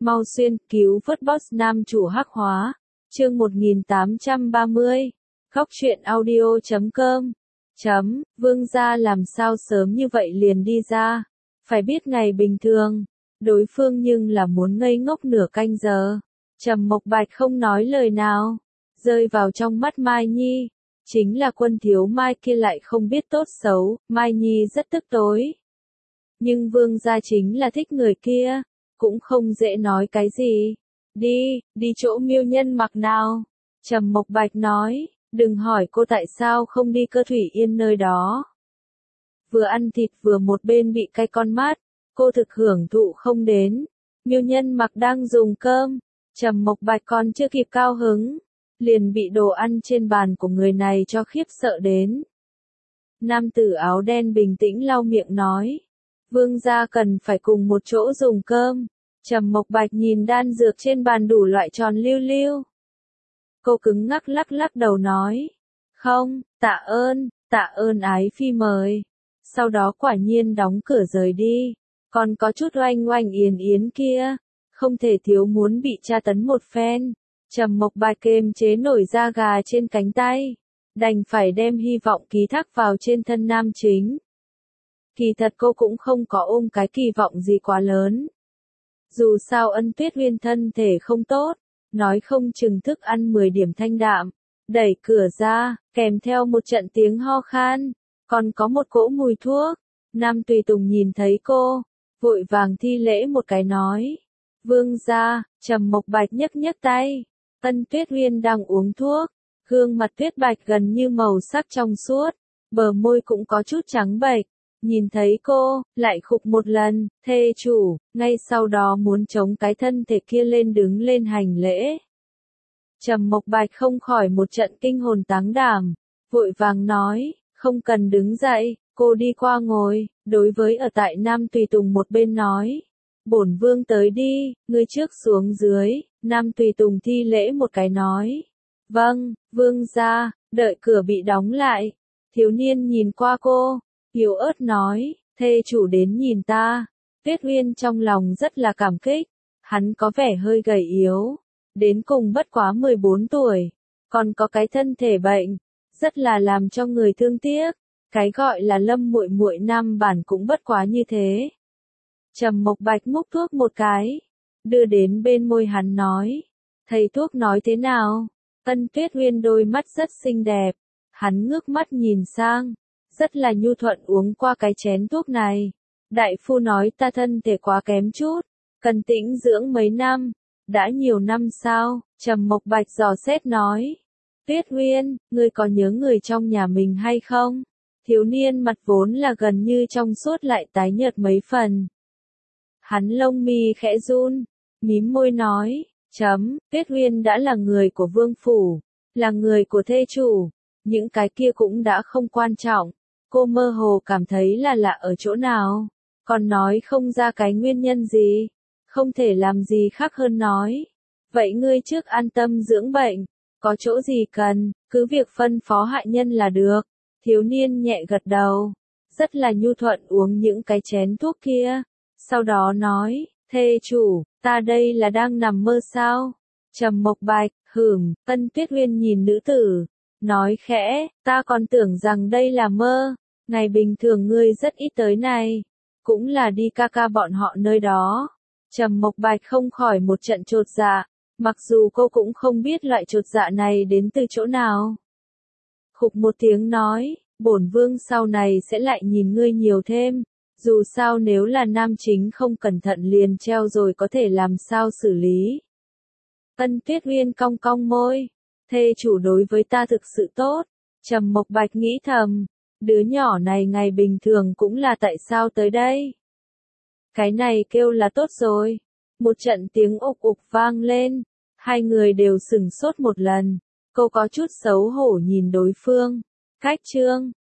Mau xuyên cứu vớt boss nam chủ hắc hóa. Chương 1830. Góc truyện audio.com. Vương gia làm sao sớm như vậy liền đi ra. Phải biết ngày bình thường, đối phương nhưng là muốn ngây ngốc nửa canh giờ. Trầm Mộc Bạch không nói lời nào, rơi vào trong mắt Mai Nhi. Chính là Quân Thiếu Mai kia lại không biết tốt xấu, Mai Nhi rất tức tối. Nhưng vương gia chính là thích người kia, cũng không dễ nói cái gì. Đi chỗ Miêu Nhân Mặc nào. Trầm Mộc Bạch nói, đừng hỏi cô tại sao không đi Cơ Thủy Yên nơi đó. Vừa ăn thịt vừa một bên bị cay con mắt, cô thực hưởng thụ không đến. Miêu Nhân Mặc đang dùng cơm, Trầm Mộc Bạch còn chưa kịp cao hứng, liền bị đồ ăn trên bàn của người này cho khiếp sợ đến. Nam tử áo đen bình tĩnh lau miệng nói, vương gia cần phải cùng một chỗ dùng cơm. Trầm Mộc Bạch nhìn đan dược trên bàn đủ loại tròn lưu lưu. Cô cứng ngắc lắc đầu nói, không, tạ ơn ái phi mời. Sau đó quả nhiên đóng cửa rời đi. Còn có chút oanh oanh yến kia, không thể thiếu muốn bị tra tấn một phen. Trầm Mộc Bạch kiềm chế nổi da gà trên cánh tay, đành phải đem hy vọng ký thác vào trên thân nam chính. Kỳ thật cô cũng không có ôm cái kỳ vọng gì quá lớn. Dù sao Ân Tuyết Uyên thân thể không tốt, nói không chừng thức ăn 10 điểm thanh đạm. Đẩy cửa ra, kèm theo một trận tiếng ho khan, còn có một cỗ mùi thuốc. Nam Tùy Tùng nhìn thấy cô, vội vàng thi lễ một cái nói, vương gia. Trầm Mộc Bạch nhấc tay. Ân Tuyết Uyên đang uống thuốc, gương mặt tuyết bạch gần như màu sắc trong suốt, bờ môi cũng có chút trắng bệch. Nhìn thấy cô, lại khục một lần, thê chủ, ngay sau đó muốn chống cái thân thể kia lên đứng lên hành lễ. Trầm Mộc Bạch không khỏi một trận kinh hồn táng đảm, vội vàng nói, không cần đứng dậy, cô đi qua ngồi, đối với ở tại Nam Tùy Tùng một bên nói, bổn vương tới đi, ngươi trước xuống dưới. Nam Tùy Tùng thi lễ một cái nói, vâng, vương gia. Đợi cửa bị đóng lại, thiếu niên nhìn qua cô, yếu ớt nói, thê chủ đến nhìn ta. Tuyết Uyên trong lòng rất là cảm kích, hắn có vẻ hơi gầy yếu, đến cùng bất quá 14 tuổi, còn có cái thân thể bệnh, rất là làm cho người thương tiếc. Cái gọi là Lâm muội muội nam bản cũng bất quá như thế. Trầm Mộc Bạch múc thuốc một cái, đưa đến bên môi hắn nói, thầy thuốc nói thế nào? Ân Tuyết Uyên đôi mắt rất xinh đẹp, hắn ngước mắt nhìn sang, rất là nhu thuận uống qua cái chén thuốc này. Đại phu nói ta thân thể quá kém chút, cần tĩnh dưỡng mấy năm. Đã nhiều năm sao? Trầm Mộc Bạch dò xét nói. Tuyết Uyên, ngươi có nhớ người trong nhà mình hay không? Thiếu niên mặt vốn là gần như trong suốt lại tái nhợt mấy phần. Hắn lông mi khẽ run, mím môi nói, Tuyết Uyên đã là người của vương phủ, là người của thê chủ, những cái kia cũng đã không quan trọng. Cô mơ hồ cảm thấy là lạ ở chỗ nào, còn nói không ra cái nguyên nhân gì, không thể làm gì khác hơn nói. Vậy ngươi trước an tâm dưỡng bệnh, có chỗ gì cần, cứ việc phân phó hạ nhân là được. Thiếu niên nhẹ gật đầu, rất là nhu thuận uống những cái chén thuốc kia, sau đó nói, thê chủ, ta đây là đang nằm mơ sao? Trầm Mộc Bạch, Ân Tuyết Uyên nhìn nữ tử, nói khẽ, ta còn tưởng rằng đây là mơ, ngày bình thường ngươi rất ít tới này, cũng là đi ca bọn họ nơi đó. Trầm Mộc Bạch không khỏi một trận chột dạ, mặc dù cô cũng không biết loại chột dạ này đến từ chỗ nào. Khục một tiếng nói, bổn vương sau này sẽ lại nhìn ngươi nhiều thêm, dù sao nếu là nam chính không cẩn thận liền treo rồi có thể làm sao xử lý. Ân Tuyết Uyên cong cong môi, thê chủ đối với ta thực sự tốt. Trầm Mộc Bạch nghĩ thầm, đứa nhỏ này ngày bình thường cũng là tại sao tới đây. Cái này kêu là tốt rồi. Một trận tiếng ục ục vang lên, hai người đều sửng sốt một lần, cô có chút xấu hổ nhìn đối phương. Khách trương,